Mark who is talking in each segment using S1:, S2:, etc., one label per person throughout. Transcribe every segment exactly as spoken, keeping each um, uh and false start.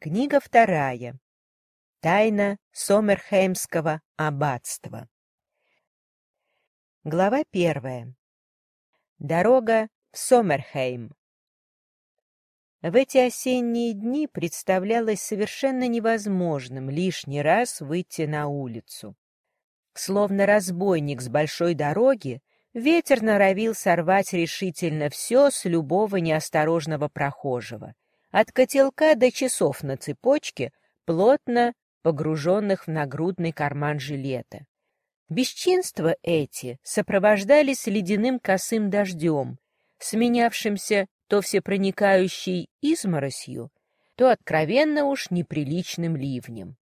S1: Книга вторая. Тайна Сомерхеймского аббатства. Глава первая. Дорога в Сомерхейм. В эти осенние дни представлялось совершенно невозможным лишний раз выйти на улицу. Словно разбойник с большой дороги, ветер норовил сорвать решительно все с любого неосторожного прохожего, от котелка до часов на цепочке, плотно погруженных в нагрудный карман жилета. Бесчинства эти сопровождались ледяным косым дождем, сменявшимся то всепроникающей изморосью, то откровенно уж неприличным ливнем.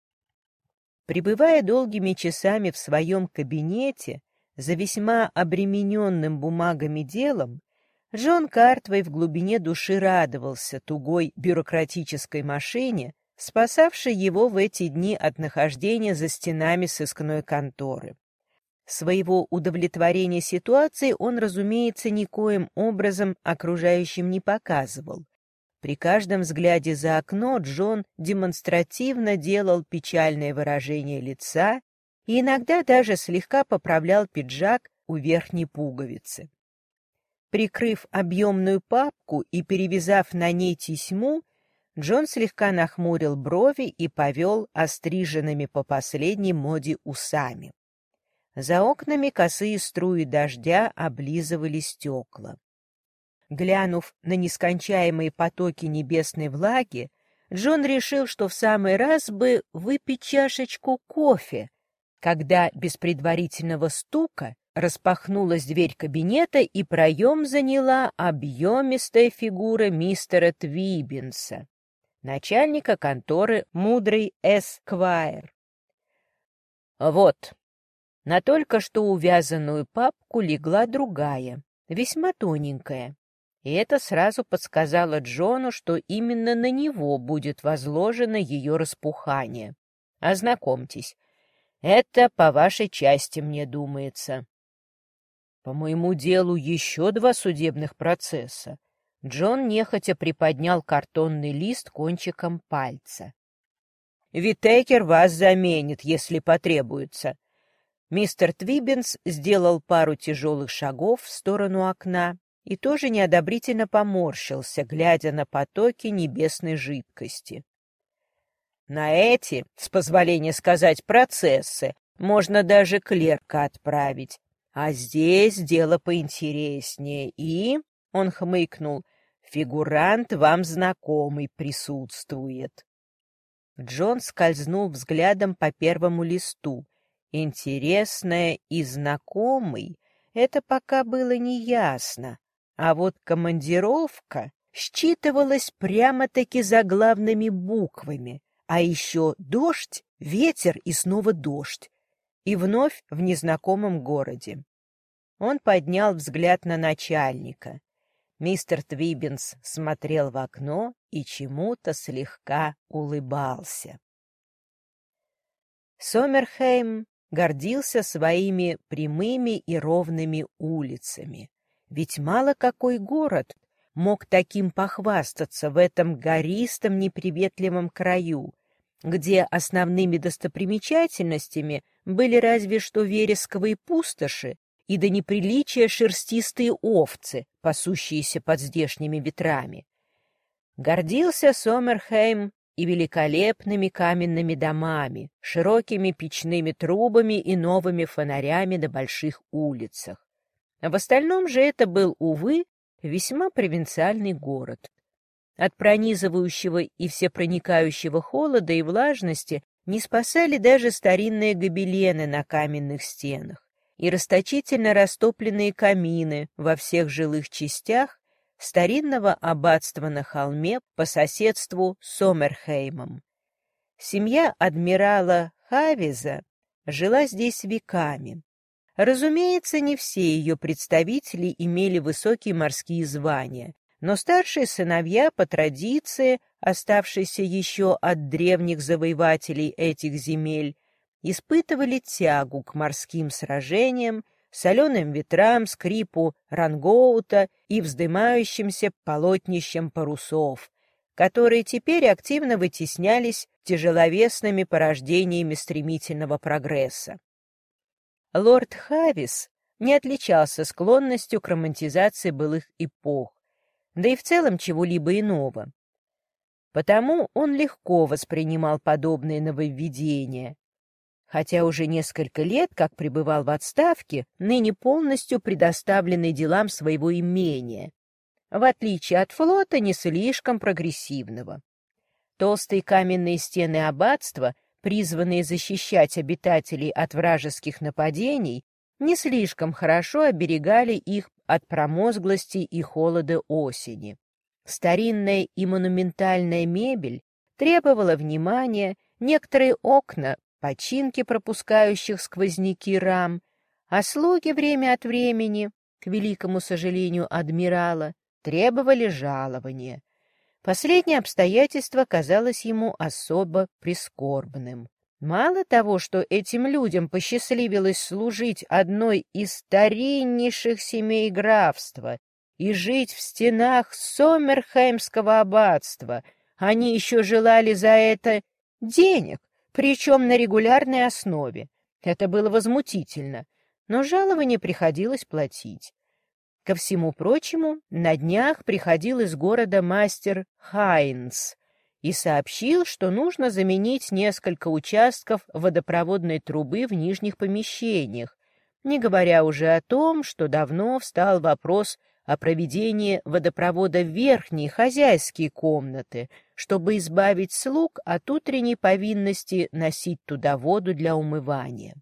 S1: Пребывая долгими часами в своем кабинете за весьма обремененным бумагами делом, Джон Картвей в глубине души радовался тугой бюрократической машине, спасавшей его в эти дни от нахождения за стенами сыскной конторы. Своего удовлетворения ситуацией он, разумеется, никоим образом окружающим не показывал. При каждом взгляде за окно Джон демонстративно делал печальное выражение лица и иногда даже слегка поправлял пиджак у верхней пуговицы. Прикрыв объемную папку и перевязав на ней тесьму, Джон слегка нахмурил брови и повел остриженными по последней моде усами. За окнами косые струи дождя облизывали стекла. Глянув на нескончаемые потоки небесной влаги, Джон решил, что в самый раз бы выпить чашечку кофе, когда без предварительного стука распахнулась дверь кабинета, и проем заняла объемистая фигура мистера Твиббинса, начальника конторы «Мудрый Эсквайр». Вот, на только что увязанную папку легла другая, весьма тоненькая, и это сразу подсказало Джону, что именно на него будет возложено ее распухание. Ознакомьтесь, это по вашей части, мне думается. По моему делу еще два судебных процесса. Джон нехотя приподнял картонный лист кончиком пальца. Витекер вас заменит, если потребуется. Мистер Твиббинс сделал пару тяжелых шагов в сторону окна и тоже неодобрительно поморщился, глядя на потоки небесной жидкости. На эти, с позволения сказать, процессы можно даже клерка отправить. А здесь дело поинтереснее, и, — он хмыкнул, — фигурант вам знакомый присутствует. Джон скользнул взглядом по первому листу. Интересное и знакомый — это пока было неясно, а вот командировка считывалась прямо-таки заглавными буквами, а еще дождь, ветер и снова дождь. И вновь в незнакомом городе. Он поднял взгляд на начальника. Мистер Твиббинс смотрел в окно и чему-то слегка улыбался. Сомерхейм гордился своими прямыми и ровными улицами. Ведь мало какой город мог таким похвастаться в этом гористом неприветливом краю, где основными достопримечательностями были разве что вересковые пустоши и до неприличия шерстистые овцы, пасущиеся под здешними ветрами. Гордился Сомерхейм и великолепными каменными домами, широкими печными трубами и новыми фонарями на больших улицах. В остальном же это был, увы, весьма провинциальный город. От пронизывающего и всепроникающего холода и влажности не спасали даже старинные гобелены на каменных стенах и расточительно растопленные камины во всех жилых частях старинного аббатства на холме по соседству с Сомерхеймом. Семья адмирала Хавиза жила здесь веками. Разумеется, не все ее представители имели высокие морские звания, но старшие сыновья, по традиции, оставшиеся еще от древних завоевателей этих земель, испытывали тягу к морским сражениям, соленым ветрам, скрипу рангоута и вздымающимся полотнищам парусов, которые теперь активно вытеснялись тяжеловесными порождениями стремительного прогресса. Лорд Хавис не отличался склонностью к романтизации былых эпох, да и в целом чего-либо иного. Потому он легко воспринимал подобные нововведения, хотя уже несколько лет, как пребывал в отставке, ныне полностью предоставленный делам своего имения, в отличие от флота не слишком прогрессивного. Толстые каменные стены аббатства, призванные защищать обитателей от вражеских нападений, не слишком хорошо оберегали их от промозглости и холода осени. Старинная и монументальная мебель требовала внимания, некоторые окна, починки пропускающих сквозняки рам, а слуги время от времени, к великому сожалению адмирала, требовали жалования. Последнее обстоятельство казалось ему особо прискорбным. Мало того, что этим людям посчастливилось служить одной из стариннейших семей графства и жить в стенах Сомерхеймского аббатства, они еще желали за это денег, причем на регулярной основе. Это было возмутительно, но жалование приходилось платить. Ко всему прочему, на днях приходил из города мастер Хайнс и сообщил, что нужно заменить несколько участков водопроводной трубы в нижних помещениях, не говоря уже о том, что давно встал вопрос о проведении водопровода в верхние хозяйские комнаты, чтобы избавить слуг от утренней повинности носить туда воду для умывания.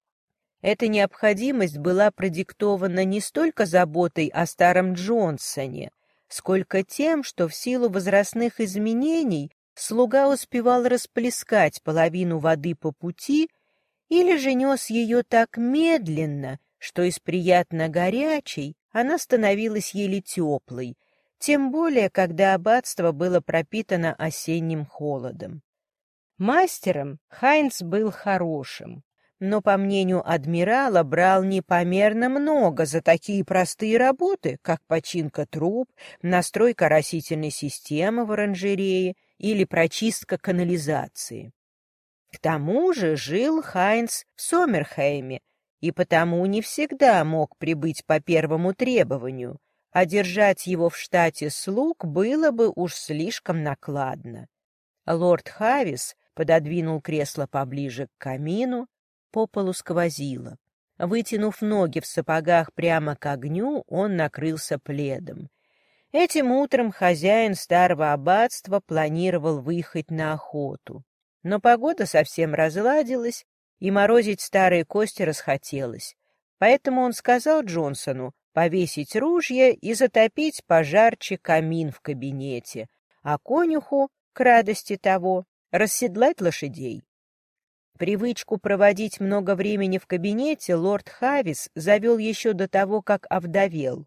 S1: Эта необходимость была продиктована не столько заботой о старом Джонсоне, сколько тем, что в силу возрастных изменений слуга успевал расплескать половину воды по пути или же нес ее так медленно, что из приятно горячей она становилась еле теплой, тем более, когда аббатство было пропитано осенним холодом. Мастером Хайнц был хорошим, но, по мнению адмирала, брал непомерно много за такие простые работы, как починка труб, настройка оросительной системы в оранжерее или прочистка канализации. К тому же жил Хайнц в Сомерхейме, и потому не всегда мог прибыть по первому требованию, а держать его в штате слуг было бы уж слишком накладно. Лорд Хавис пододвинул кресло поближе к камину, по полу сквозило. Вытянув ноги в сапогах прямо к огню, он накрылся пледом. Этим утром хозяин старого аббатства планировал выехать на охоту. Но погода совсем разладилась, и морозить старые кости расхотелось. Поэтому он сказал Джонсону повесить ружья и затопить пожарче камин в кабинете, а конюху, к радости того, расседлать лошадей. Привычку проводить много времени в кабинете лорд Хавис завел еще до того, как овдовел.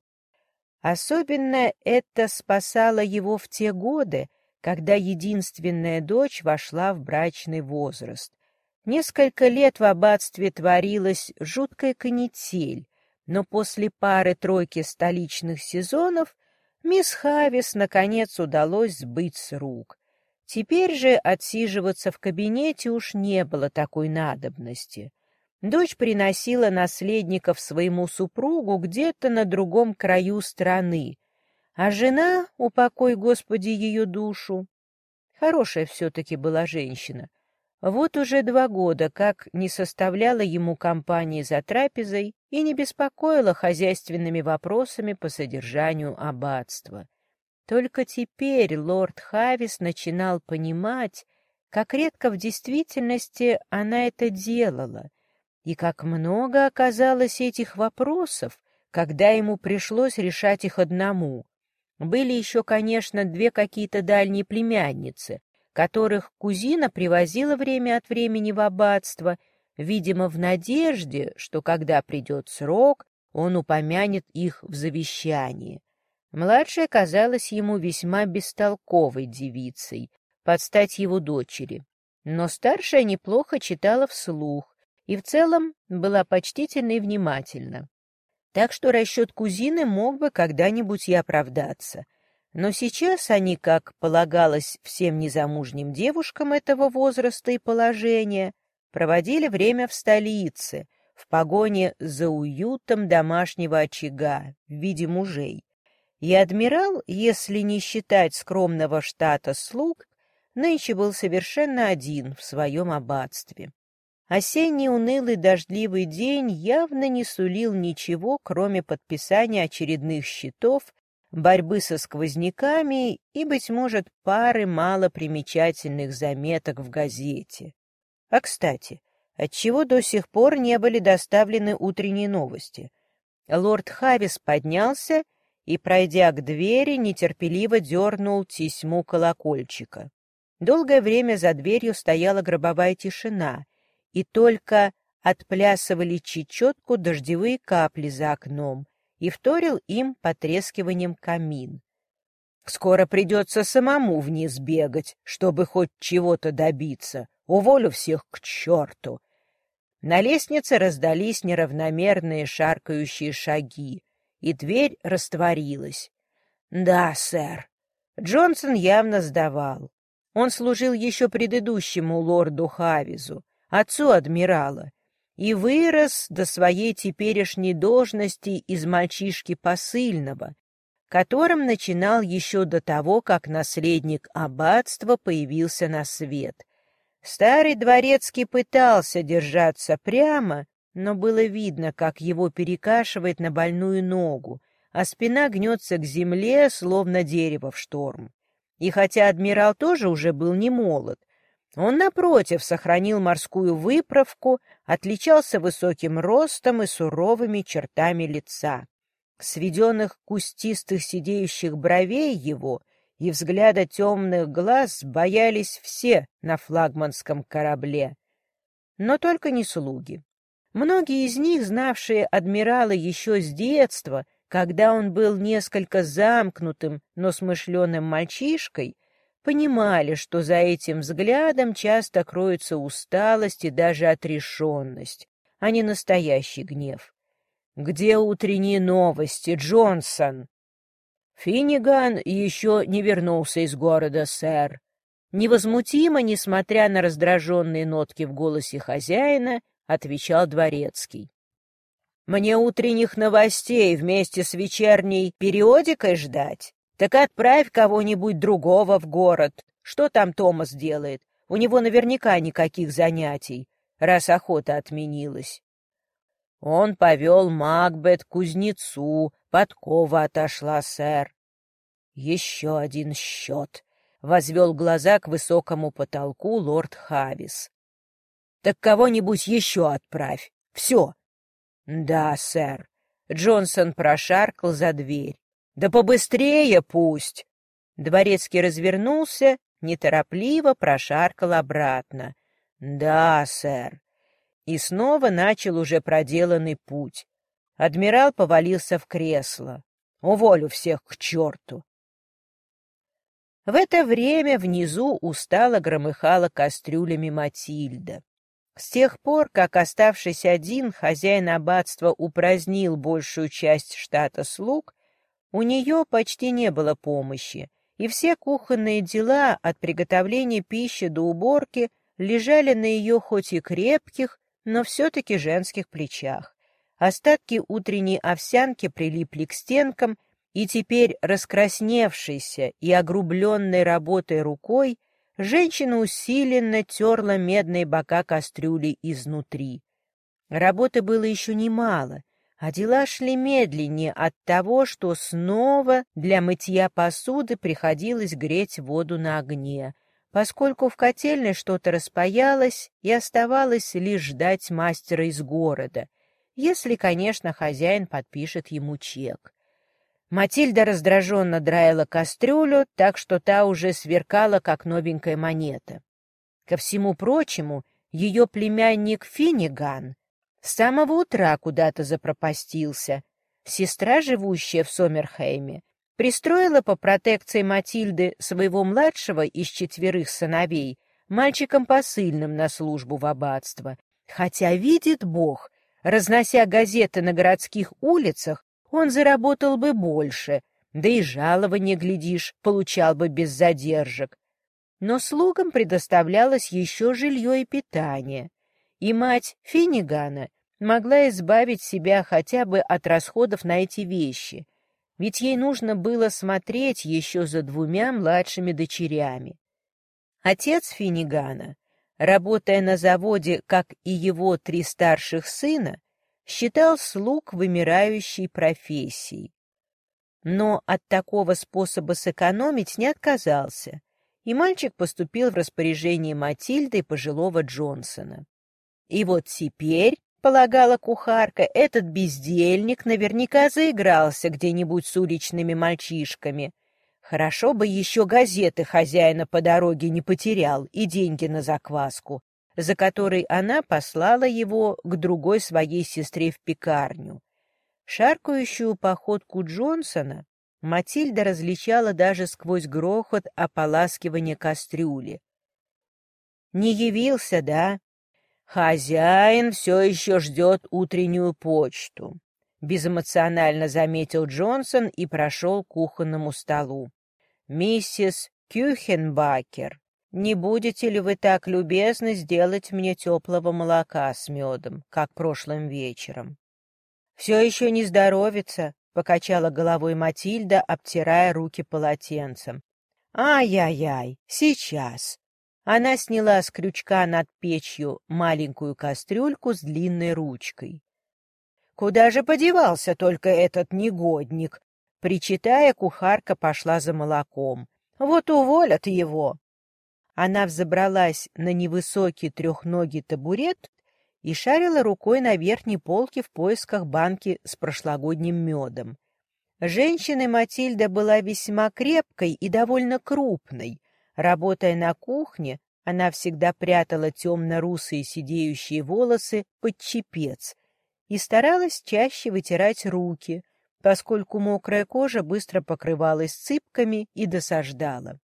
S1: Особенно это спасало его в те годы, когда единственная дочь вошла в брачный возраст. Несколько лет в аббатстве творилась жуткая канитель, но после пары-тройки столичных сезонов мисс Хавис наконец удалось сбыть с рук. Теперь же отсиживаться в кабинете уж не было такой надобности. Дочь приносила наследников своему супругу где-то на другом краю страны, а жена, упокой Господи ее душу, хорошая все-таки была женщина, вот уже два года как не составляла ему компании за трапезой и не беспокоила хозяйственными вопросами по содержанию аббатства. Только теперь лорд Хавис начинал понимать, как редко в действительности она это делала, и как много оказалось этих вопросов, когда ему пришлось решать их одному. Были еще, конечно, две какие-то дальние племянницы, которых кузина привозила время от времени в аббатство, видимо, в надежде, что, когда придет срок, он упомянет их в завещании. Младшая казалась ему весьма бестолковой девицей, под стать его дочери, но старшая неплохо читала вслух и в целом была почтительна и внимательна. Так что расчет кузины мог бы когда-нибудь и оправдаться. Но сейчас они, как полагалось всем незамужним девушкам этого возраста и положения, проводили время в столице, в погоне за уютом домашнего очага в виде мужей. И адмирал, если не считать скромного штата слуг, нынче был совершенно один в своем аббатстве. Осенний унылый дождливый день явно не сулил ничего, кроме подписания очередных счетов, борьбы со сквозняками и, быть может, пары малопримечательных заметок в газете. А, кстати, отчего до сих пор не были доставлены утренние новости? Лорд Хавис поднялся и, пройдя к двери, нетерпеливо дернул тесьму колокольчика. Долгое время за дверью стояла гробовая тишина, и только отплясывали чечетку дождевые капли за окном, и вторил им потрескиванием камин. Скоро придется самому вниз бегать, чтобы хоть чего-то добиться. Уволю всех к черту. На лестнице раздались неравномерные шаркающие шаги, и дверь растворилась. Да, сэр. Джонсон явно сдавал. Он служил еще предыдущему лорду Хавизу, отцу адмирала, и вырос до своей теперешней должности из мальчишки посыльного, которым начинал еще до того, как наследник аббатства появился на свет. Старый дворецкий пытался держаться прямо, но было видно, как его перекашивает на больную ногу, а спина гнется к земле, словно дерево в шторм. И хотя адмирал тоже уже был не молод, он, напротив, сохранил морскую выправку, отличался высоким ростом и суровыми чертами лица. Сведенных кустистых сидеющих бровей его и взгляда темных глаз боялись все на флагманском корабле. Но только не слуги. Многие из них, знавшие адмирала еще с детства, когда он был несколько замкнутым, но смышленым мальчишкой, понимали, что за этим взглядом часто кроется усталость и даже отрешенность, а не настоящий гнев. «Где утренние новости, Джонсон?» «Финниган еще не вернулся из города, сэр». Невозмутимо, несмотря на раздраженные нотки в голосе хозяина, отвечал дворецкий. «Мне утренних новостей вместе с вечерней периодикой ждать? Так отправь кого-нибудь другого в город. Что там Томас делает? У него наверняка никаких занятий, раз охота отменилась». Он повел Макбет к кузнецу, подкова отошла, сэр. Еще один счет. Возвел глаза к высокому потолку лорд Хавис. Так кого-нибудь еще отправь. Все. Да, сэр. Джонсон прошаркал за дверь. Да побыстрее пусть. Дворецкий развернулся, неторопливо прошаркал обратно. Да, сэр. И снова начал уже проделанный путь. Адмирал повалился в кресло. Уволю всех к черту. В это время внизу устало громыхала кастрюлями Матильда. С тех пор, как, оставшись один, хозяин аббатства упразднил большую часть штата слуг, у нее почти не было помощи, и все кухонные дела, от приготовления пищи до уборки, лежали на ее хоть и крепких, но все-таки женских плечах. Остатки утренней овсянки прилипли к стенкам, и теперь, раскрасневшейся и огрубленной работой рукой, женщина усиленно терла медные бока кастрюли изнутри. Работы было еще немало, а дела шли медленнее от того, что снова для мытья посуды приходилось греть воду на огне, поскольку в котельной что-то распаялось и оставалось лишь ждать мастера из города, если, конечно, хозяин подпишет ему чек. Матильда раздраженно драила кастрюлю, так что та уже сверкала, как новенькая монета. Ко всему прочему, ее племянник Финниган с самого утра куда-то запропастился. Сестра, живущая в Сомерхейме, пристроила по протекции Матильды своего младшего из четверых сыновей мальчиком посыльным на службу в аббатство. Хотя, видит Бог, разнося газеты на городских улицах, он заработал бы больше, Да и жалование, глядишь, получал бы без задержек. Но слугам предоставлялось еще жилье и питание, и мать Финнигана могла избавить себя хотя бы от расходов на эти вещи, ведь ей нужно было смотреть еще за двумя младшими дочерями. Отец Финнигана, работая на заводе, как и его три старших сына, считал слуг вымирающей профессией. Но от такого способа сэкономить не отказался, и мальчик поступил в распоряжение Матильды и пожилого Джонсона. И вот теперь, полагала кухарка, этот бездельник наверняка заигрался где-нибудь с уличными мальчишками. Хорошо бы еще газеты хозяина по дороге не потерял и деньги на закваску, за которой она послала его к другой своей сестре в пекарню. Шаркающую походку Джонсона Матильда различала даже сквозь грохот ополаскивания кастрюли. «Не явился, да? Хозяин все еще ждет утреннюю почту», — безэмоционально заметил Джонсон и прошел к кухонному столу. «Миссис Кюхенбакер, не будете ли вы так любезны сделать мне теплого молока с медом, как прошлым вечером?» «Все еще не здоровится», — покачала головой Матильда, обтирая руки полотенцем. «Ай-яй-яй, сейчас». Она сняла с крючка над печью маленькую кастрюльку с длинной ручкой. «Куда же подевался только этот негодник?» Причитая, кухарка пошла за молоком. «Вот уволят его!» Она взобралась на невысокий трехногий табурет и шарила рукой на верхней полке в поисках банки с прошлогодним медом. Женщина Матильда была весьма крепкой и довольно крупной. Работая на кухне, она всегда прятала темно-русые сидеющие волосы под чепец и старалась чаще вытирать руки, поскольку мокрая кожа быстро покрывалась цыпками и досаждала.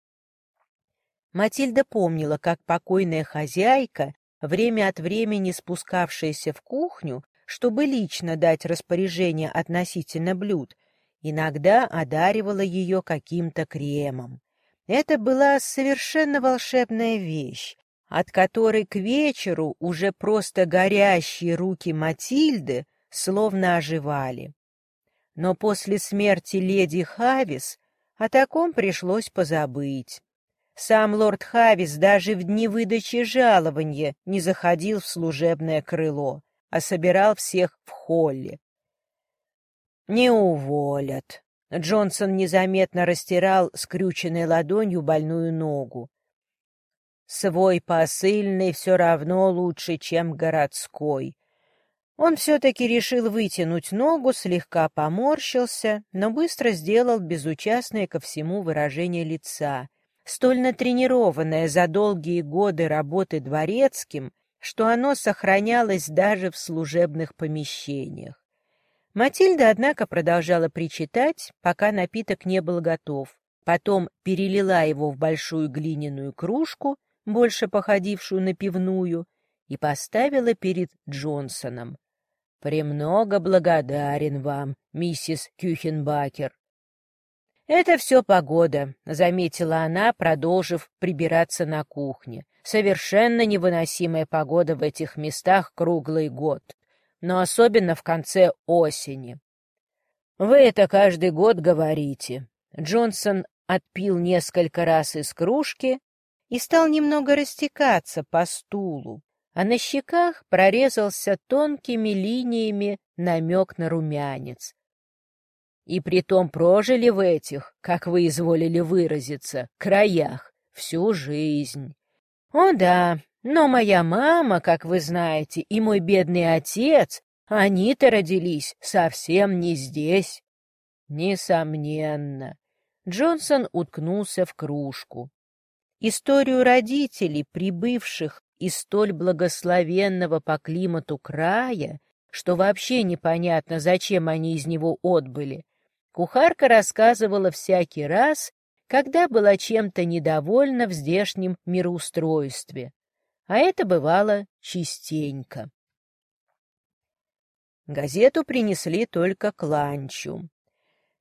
S1: Матильда помнила, как покойная хозяйка, время от времени спускавшаяся в кухню, чтобы лично дать распоряжение относительно блюд, иногда одаривала ее каким-то кремом. Это была совершенно волшебная вещь, от которой к вечеру уже просто горящие руки Матильды словно оживали. Но после смерти леди Хавис о таком пришлось позабыть. Сам лорд Хавис даже в дни выдачи жалования не заходил в служебное крыло, а собирал всех в холле. «Не уволят». Джонсон незаметно растирал скрюченной ладонью больную ногу. «Свой посыльный все равно лучше, чем городской». Он все-таки решил вытянуть ногу, слегка поморщился, но быстро сделал безучастное ко всему выражение лица, столь натренированное за долгие годы работы дворецким, что оно сохранялось даже в служебных помещениях. Матильда, однако, продолжала причитать, пока напиток не был готов. Потом перелила его в большую глиняную кружку, больше походившую на пивную, и поставила перед Джонсоном. «Премного благодарен вам, миссис Кюхенбакер». «Это все погода», — заметила она, продолжив прибираться на кухне. «Совершенно невыносимая погода в этих местах круглый год, но особенно в конце осени». «Вы это каждый год говорите». Джонсон отпил несколько раз из кружки и стал немного растекаться по стулу, а на щеках прорезался тонкими линиями намек на румянец. «И притом прожили в этих, как вы изволили выразиться, краях всю жизнь». «О да, но моя мама, как вы знаете, и мой бедный отец, они-то родились совсем не здесь». «Несомненно». Джонсон уткнулся в кружку. Историю родителей, прибывших из столь благословенного по климату края, что вообще непонятно, зачем они из него отбыли, кухарка рассказывала всякий раз, когда была чем-то недовольна в здешнем мироустройстве, а это бывало частенько. Газету принесли только к ланчу.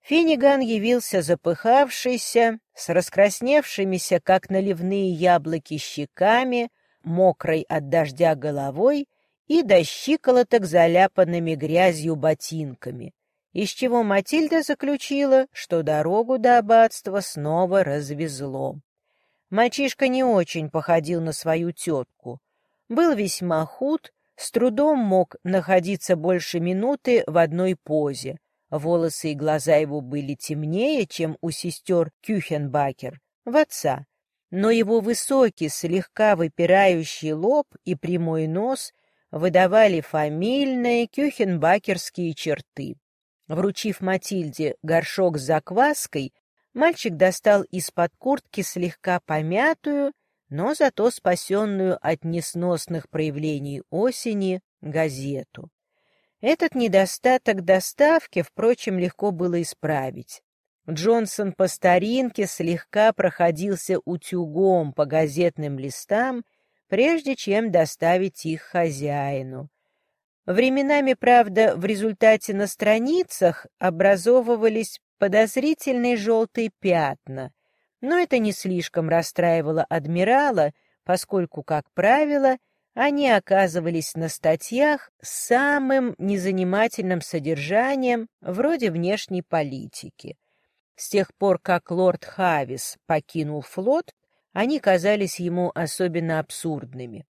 S1: Финниган явился запыхавшийся, с раскрасневшимися, как наливные яблоки, щеками, мокрой от дождя головой и до щиколоток заляпанными грязью ботинками, из чего Матильда заключила, что дорогу до аббатства снова развезло. Мальчишка не очень походил на свою тетку, был весьма худ, с трудом мог находиться больше минуты в одной позе. Волосы и глаза его были темнее, чем у сестер Кюхенбакер, в отца, но его высокий, слегка выпирающий лоб и прямой нос выдавали фамильные кюхенбакерские черты. Вручив Матильде горшок с закваской, мальчик достал из-под куртки слегка помятую, но зато спасенную от несносных проявлений осени газету. Этот недостаток доставки, впрочем, легко было исправить. Джонсон по старинке слегка проходился утюгом по газетным листам, прежде чем доставить их хозяину. Временами, правда, в результате на страницах образовывались подозрительные желтые пятна, но это не слишком расстраивало адмирала, поскольку, как правило, они оказывались на статьях с самым незанимательным содержанием, вроде внешней политики. С тех пор, как лорд Хавис покинул флот, они казались ему особенно абсурдными.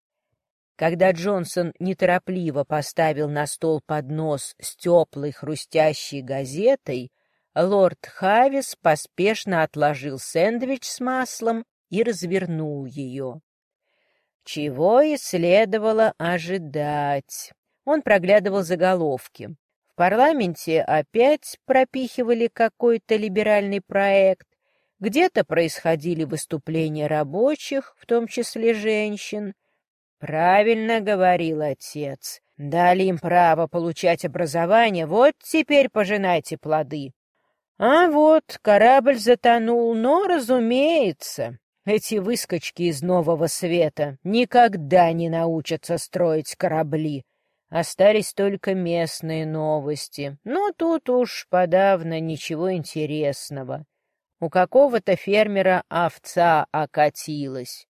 S1: Когда Джонсон неторопливо поставил на стол поднос с теплой хрустящей газетой, лорд Хавис поспешно отложил сэндвич с маслом и развернул ее. Чего и следовало ожидать. Он проглядывал заголовки. В парламенте опять пропихивали какой-то либеральный проект, где-то происходили выступления рабочих, в том числе женщин. Правильно говорил отец. Дали им право получать образование, вот теперь пожинайте плоды. А вот корабль затонул, но, разумеется, эти выскочки из Нового Света никогда не научатся строить корабли. Остались только местные новости, но тут уж подавно ничего интересного. У какого-то фермера овца окатилась.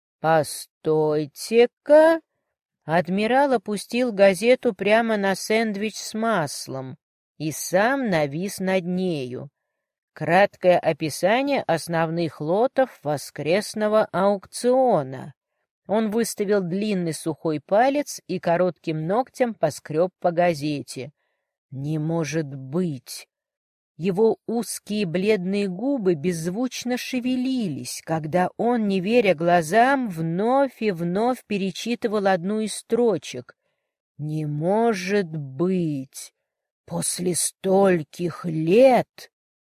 S1: «Постойте-ка!» Адмирал опустил газету прямо на сэндвич с маслом и сам навис над нею. Краткое описание основных лотов воскресного аукциона. Он выставил длинный сухой палец и коротким ногтем поскреб по газете. «Не может быть!» Его узкие бледные губы беззвучно шевелились, когда он, не веря глазам, вновь и вновь перечитывал одну из строчек. «Не может быть! После стольких лет!»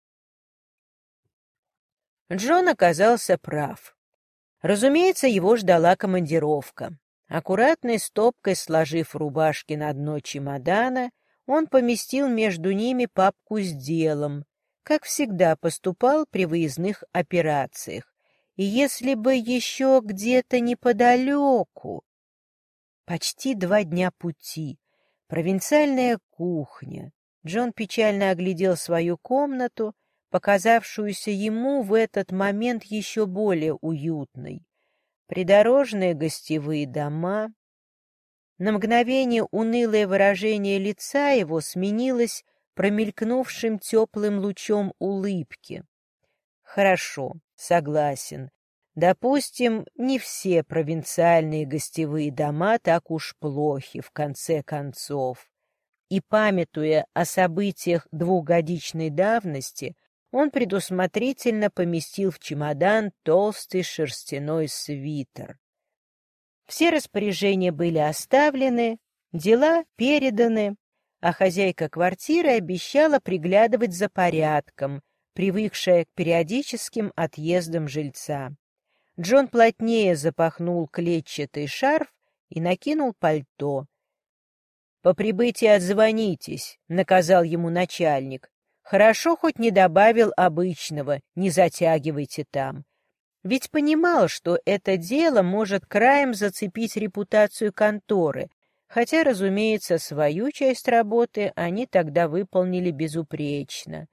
S1: Джон оказался прав. Разумеется, его ждала командировка. Аккуратной стопкой сложив рубашки на дно чемодана, он поместил между ними папку с делом, как всегда поступал при выездных операциях. И если бы еще где-то неподалеку... Почти два дня пути. Провинциальная кухня. Джон печально оглядел свою комнату, показавшуюся ему в этот момент еще более уютной. Придорожные гостевые дома. На мгновение унылое выражение лица его сменилось промелькнувшим теплым лучом улыбки. Хорошо, согласен. Допустим, не все провинциальные гостевые дома так уж плохи, в конце концов. И, памятуя о событиях двухгодичной давности, он предусмотрительно поместил в чемодан толстый шерстяной свитер. Все распоряжения были оставлены, дела переданы, а хозяйка квартиры обещала приглядывать за порядком, привыкшая к периодическим отъездам жильца. Джон плотнее запахнул клетчатый шарф и накинул пальто. «По прибытии отзвонитесь», — наказал ему начальник. «Хорошо, хоть не добавил обычного, не затягивайте там». Ведь понимал, что это дело может краем зацепить репутацию конторы, хотя, разумеется, свою часть работы они тогда выполнили безупречно.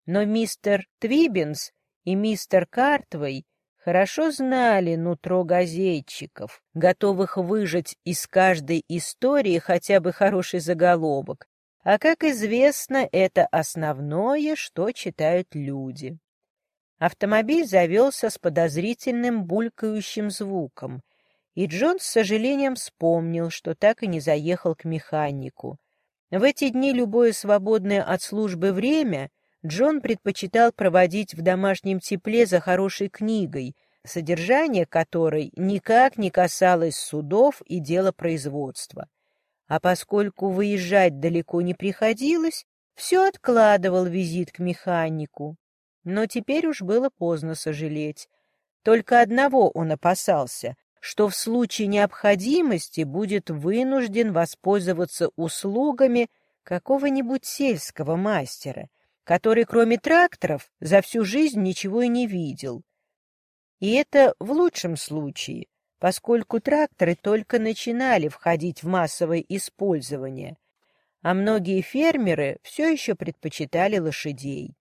S1: Но мистер Твиббинс и мистер Картвей хорошо знали нутро газетчиков, готовых выжать из каждой истории хотя бы хороший заголовок, а, как известно, это основное, что читают люди. Автомобиль завелся с подозрительным булькающим звуком, и Джон с сожалением вспомнил, что так и не заехал к механику. В эти дни любое свободное от службы время Джон предпочитал проводить в домашнем тепле за хорошей книгой, содержание которой никак не касалось судов и делопроизводства. А поскольку выезжать далеко не приходилось, все откладывал визит к механику. Но теперь уж было поздно сожалеть. Только одного он опасался, что в случае необходимости будет вынужден воспользоваться услугами какого-нибудь сельского мастера, который, кроме тракторов, за всю жизнь ничего и не видел. И это в лучшем случае, поскольку тракторы только начинали входить в массовое использование, а многие фермеры все еще предпочитали лошадей.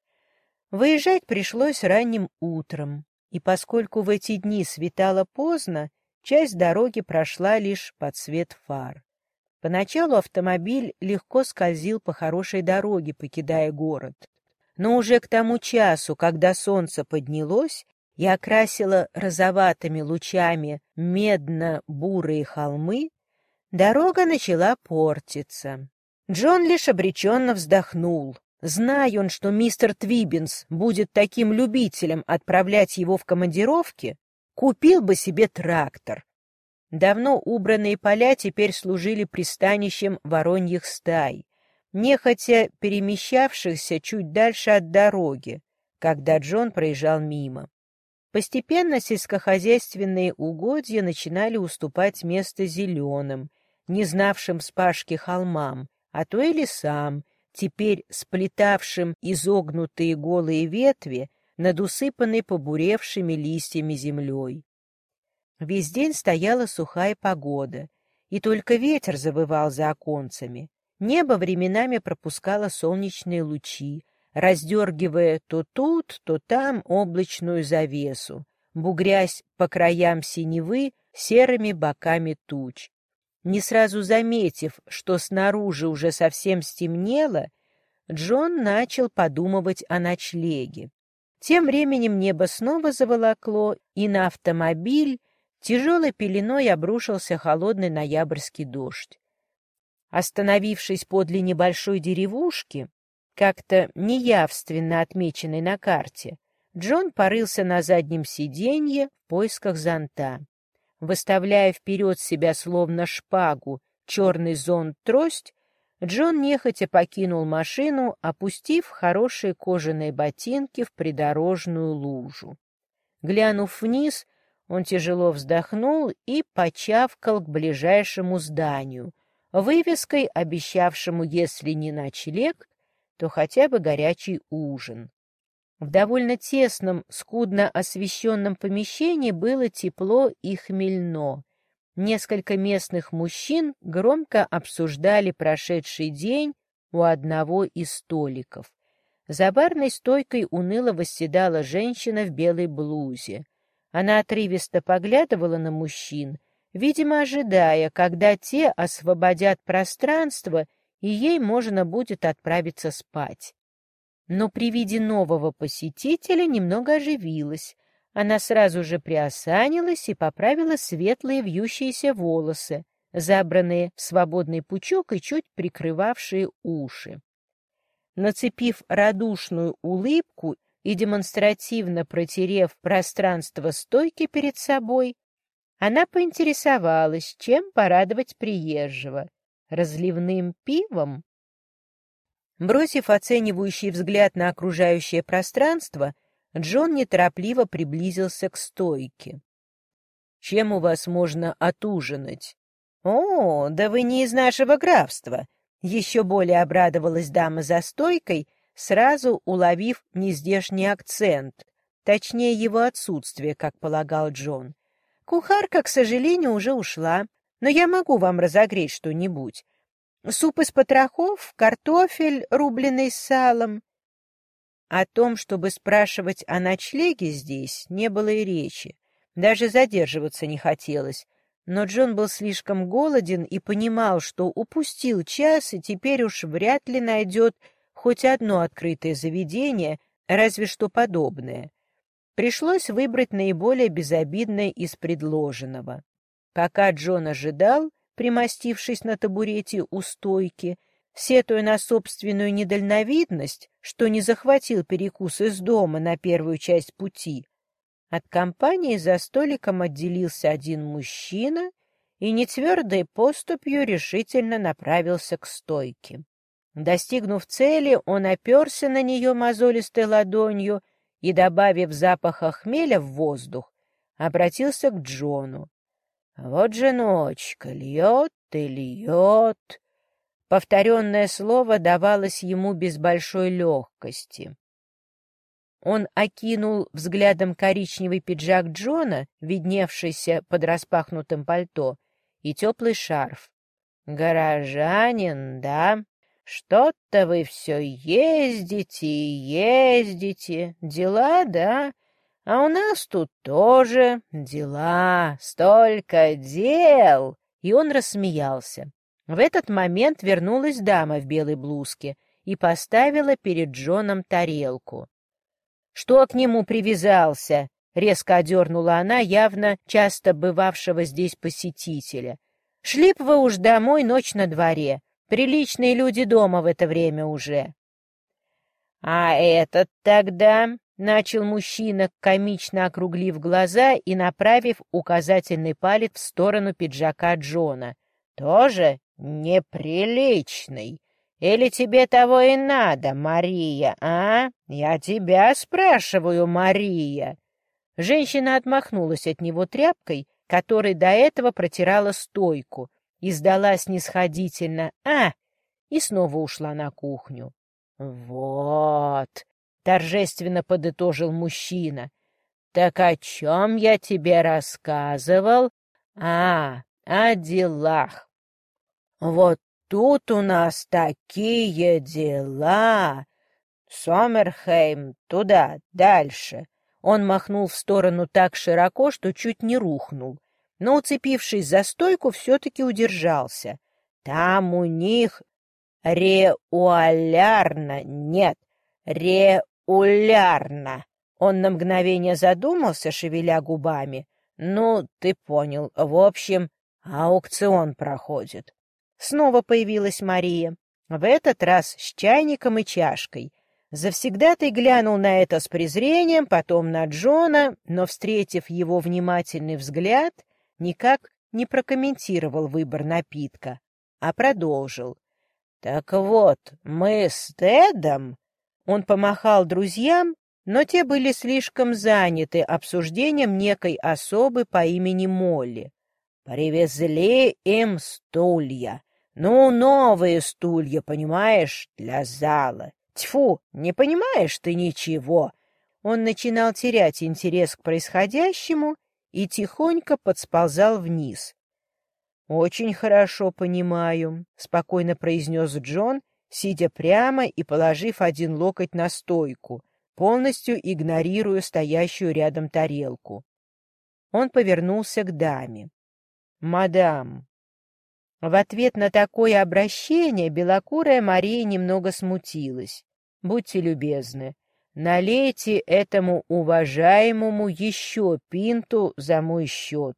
S1: Выезжать пришлось ранним утром, и поскольку в эти дни светало поздно, часть дороги прошла лишь под свет фар. Поначалу автомобиль легко скользил по хорошей дороге, покидая город. Но уже к тому часу, когда солнце поднялось и окрасило розоватыми лучами медно-бурые холмы, дорога начала портиться. Джон лишь обреченно вздохнул. Зная он, что мистер Твиббинс будет таким любителем отправлять его в командировки, купил бы себе трактор. Давно убранные поля теперь служили пристанищем вороньих стай, нехотя перемещавшихся чуть дальше от дороги, когда Джон проезжал мимо. Постепенно сельскохозяйственные угодья начинали уступать место зеленым, не знавшим вспашки холмам, а то и лесам, теперь сплетавшим изогнутые голые ветви над усыпанной побуревшими листьями землей. Весь день стояла сухая погода, и только ветер завывал за оконцами. Небо временами пропускало солнечные лучи, раздергивая то тут, то там облачную завесу, бугрясь по краям синевы серыми боками туч. Не сразу заметив, что снаружи уже совсем стемнело, Джон начал подумывать о ночлеге. Тем временем небо снова заволокло, и на автомобиль тяжелой пеленой обрушился холодный ноябрьский дождь. Остановившись подле небольшой деревушки, как-то неявственно отмеченной на карте, Джон порылся на заднем сиденье в поисках зонта. Выставляя вперед себя словно шпагу черный зонт-трость, Джон нехотя покинул машину, опустив хорошие кожаные ботинки в придорожную лужу. Глянув вниз, он тяжело вздохнул и почавкал к ближайшему зданию, вывеской, обещавшему, если не ночлег, то хотя бы горячий ужин. В довольно тесном, скудно освещенном помещении было тепло и хмельно. Несколько местных мужчин громко обсуждали прошедший день у одного из столиков. За барной стойкой уныло восседала женщина в белой блузе. Она отрывисто поглядывала на мужчин, видимо, ожидая, когда те освободят пространство, и ей можно будет отправиться спать. Но при виде нового посетителя немного оживилась. Она сразу же приосанилась и поправила светлые вьющиеся волосы, забранные в свободный пучок и чуть прикрывавшие уши. Нацепив радушную улыбку и демонстративно протерев пространство стойки перед собой, она поинтересовалась, чем порадовать приезжего — разливным пивом? Бросив оценивающий взгляд на окружающее пространство, Джон неторопливо приблизился к стойке. — Чем у вас можно отужинать? — О, да вы не из нашего графства! — еще более обрадовалась дама за стойкой, сразу уловив нездешний акцент, точнее его отсутствие, как полагал Джон. — Кухарка, к сожалению, уже ушла, но я могу вам разогреть что-нибудь. Суп из потрохов, картофель, рубленый с салом. О том, чтобы спрашивать о ночлеге здесь, не было и речи. Даже задерживаться не хотелось. Но Джон был слишком голоден и понимал, что упустил час и теперь уж вряд ли найдет хоть одно открытое заведение, разве что подобное. Пришлось выбрать наиболее безобидное из предложенного. Пока Джон ожидал, примостившись на табурете у стойки, сетуя на собственную недальновидность, что не захватил перекус из дома на первую часть пути, от компании за столиком отделился один мужчина и нетвердой поступью решительно направился к стойке. Достигнув цели, он оперся на нее мозолистой ладонью и, добавив запаха хмеля в воздух, обратился к Джону. «Вот же ночка, льет и льет». Повторенное слово давалось ему без большой легкости. Он окинул взглядом коричневый пиджак Джона, видневшийся под распахнутым пальто, и теплый шарф. «Горожанин, да? Что-то вы все ездите и ездите. Дела, да? А у нас тут тоже дела. Столько дел!» И он рассмеялся. В этот момент вернулась дама в белой блузке и поставила перед Джоном тарелку. «Что к нему привязался?» — резко одернула она явно часто бывавшего здесь посетителя. «Шли б вы уж домой, ночь на дворе. Приличные люди дома в это время уже». «А этот тогда...» — начал мужчина, комично округлив глаза и направив указательный палец в сторону пиджака Джона. «Тоже неприличный. Или тебе того и надо, Мария, а? Я тебя спрашиваю, Мария». Женщина отмахнулась от него тряпкой, которой до этого протирала стойку, издала снисходительно «а» и снова ушла на кухню. «Вот», — торжественно подытожил мужчина, — «так о чем я тебе рассказывал? А, о делах. Вот тут у нас такие дела. Сомерхейм, туда, дальше». Он махнул в сторону так широко, что чуть не рухнул, но, уцепившись за стойку, все-таки удержался. Там у них реуалярно, нет, реулярно. Он на мгновение задумался, шевеля губами. Ну, ты понял, в общем, аукцион проходит. Снова появилась Мария, в этот раз с чайником и чашкой. Завсегдатый глянул на это с презрением, потом на Джона, но, встретив его внимательный взгляд, никак не прокомментировал выбор напитка, а продолжил. «Так вот, мы с Тедом...» Он помахал друзьям, но те были слишком заняты обсуждением некой особы по имени Молли. «Привезли им стулья. Ну, новые стулья, понимаешь, для зала. Тьфу, не понимаешь ты ничего». Он начинал терять интерес к происходящему и тихонько подсползал вниз. «Очень хорошо понимаю», — спокойно произнес Джон, сидя прямо и положив один локоть на стойку, полностью игнорируя стоящую рядом тарелку. Он повернулся к даме. «Мадам». В ответ на такое обращение белокурая Мария немного смутилась. «Будьте любезны, налейте этому уважаемому еще пинту за мой счет».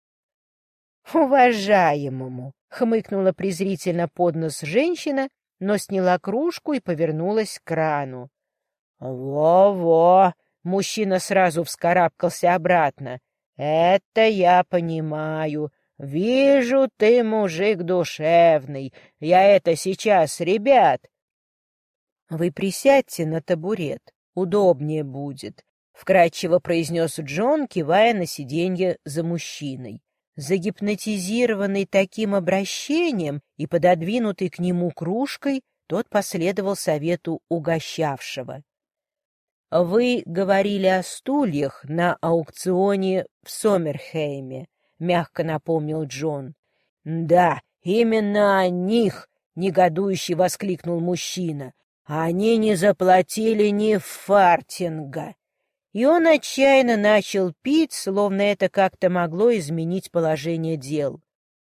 S1: «Уважаемому!» — хмыкнула презрительно под нос женщина, но сняла кружку и повернулась к крану. «Во-во!» — мужчина сразу вскарабкался обратно. «Это я понимаю. Вижу, ты мужик душевный. Я это сейчас, ребят!» «Вы присядьте на табурет, удобнее будет», — вкратчиво произнес Джон, кивая на сиденье за мужчиной. Загипнотизированный таким обращением и пододвинутый к нему кружкой, тот последовал совету угощавшего. «Вы говорили о стульях на аукционе в Сомерхейме», — мягко напомнил Джон. «Да, именно о них!» — негодующе воскликнул мужчина. Они не заплатили ни фартинга. И он отчаянно начал пить, словно это как-то могло изменить положение дел.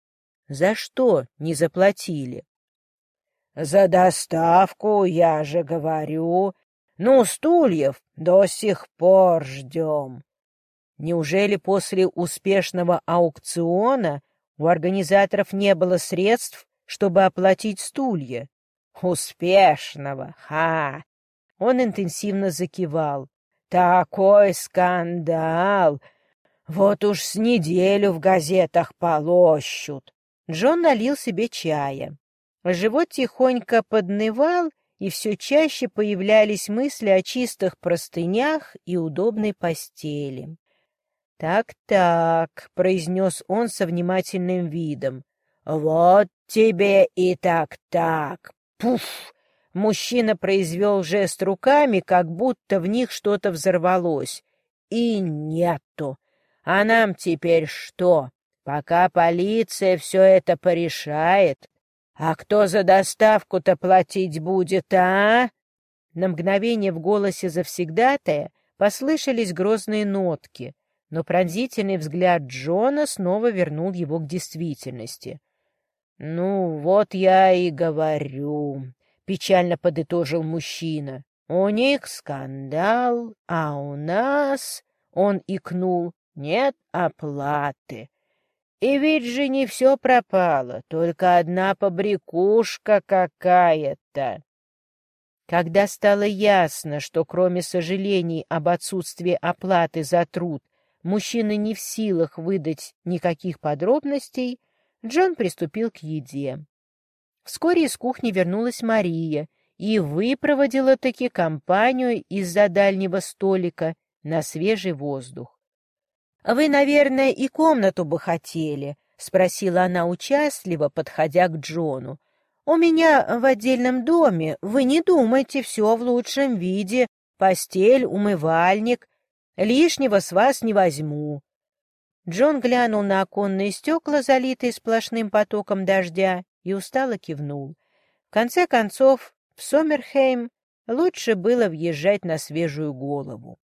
S1: За что не заплатили? За доставку, я же говорю. Ну, стульев до сих пор ждем. Неужели после успешного аукциона у организаторов не было средств, чтобы оплатить стулья? Успешного, ха! Он интенсивно закивал. Такой скандал! Вот уж с неделю в газетах полощут. Джон налил себе чая. Живот тихонько поднывал, и все чаще появлялись мысли о чистых простынях и удобной постели. «Так-так», — произнес он со внимательным видом. «Вот тебе и так-так! Пуф!» Мужчина произвел жест руками, как будто в них что-то взорвалось. «И нету! А нам теперь что? Пока полиция все это порешает. А кто за доставку-то платить будет, а?» На мгновение в голосе завсегдатая послышались грозные нотки, но пронзительный взгляд Джона снова вернул его к действительности. «Ну, вот я и говорю», — печально подытожил мужчина. «У них скандал, а у нас...» — он икнул. «Нет оплаты. И ведь же не все пропало, только одна побрякушка какая-то». Когда стало ясно, что кроме сожалений об отсутствии оплаты за труд мужчина не в силах выдать никаких подробностей, Джон приступил к еде. Вскоре из кухни вернулась Мария и выпроводила таки компанию из-за дальнего столика на свежий воздух. — Вы, наверное, и комнату бы хотели, — спросила она участливо, подходя к Джону. — У меня в отдельном доме, вы не думайте, все в лучшем виде, постель, умывальник. Лишнего с вас не возьму. Джон глянул на оконные стекла, залитые сплошным потоком дождя, и устало кивнул. В конце концов, в Сомерхейм лучше было въезжать на свежую голову.